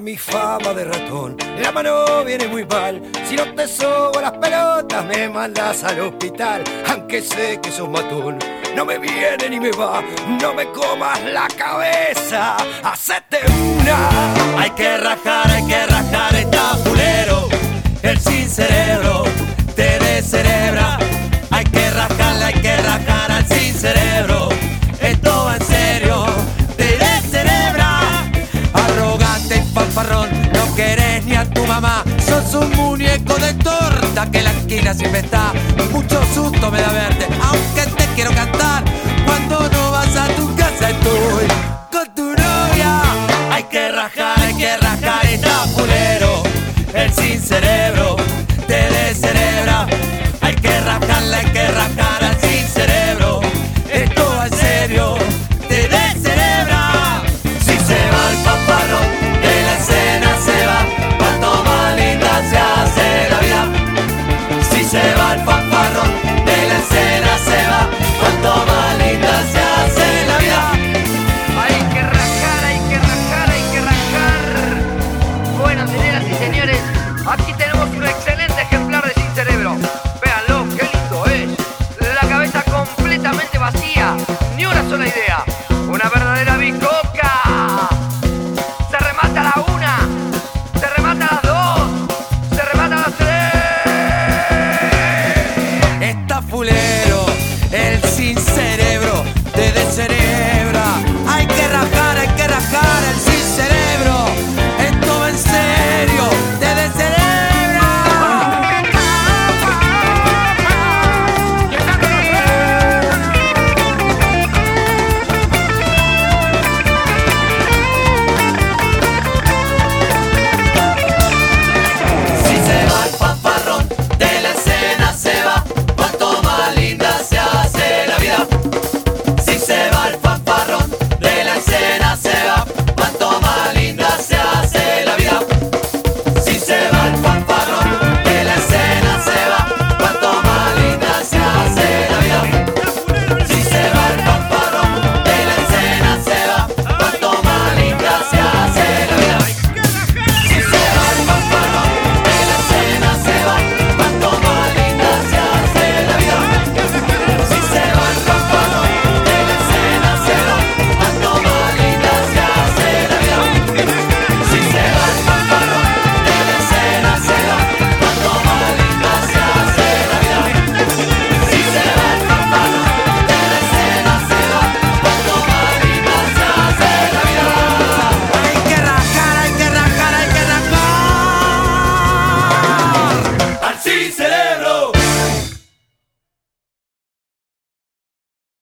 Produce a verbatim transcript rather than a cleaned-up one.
mi fama de ratón. La mano viene muy mal, si no te sobo las pelotas me mandas al hospital. Aunque sé que sos matón, no me viene ni me va, no me comas la cabeza, hacete una. Hay que rajar, hay que rajar, está fulero, el sin cerebro te descerebra. Hay que rajarle, hay que rajar al sin cerebro, esto va en serio, te descerebra. Arrogante y fanfarrón, no querés ni a tu mamá, sos un muñeco de torta que en la esquina siempre está. Mucho susto me da verte, aunque te quiero cantar. Cuando no vas a tu casa estoy con tu novia. Hay que rajar, hay que rajar, está fulero, el sin cerebro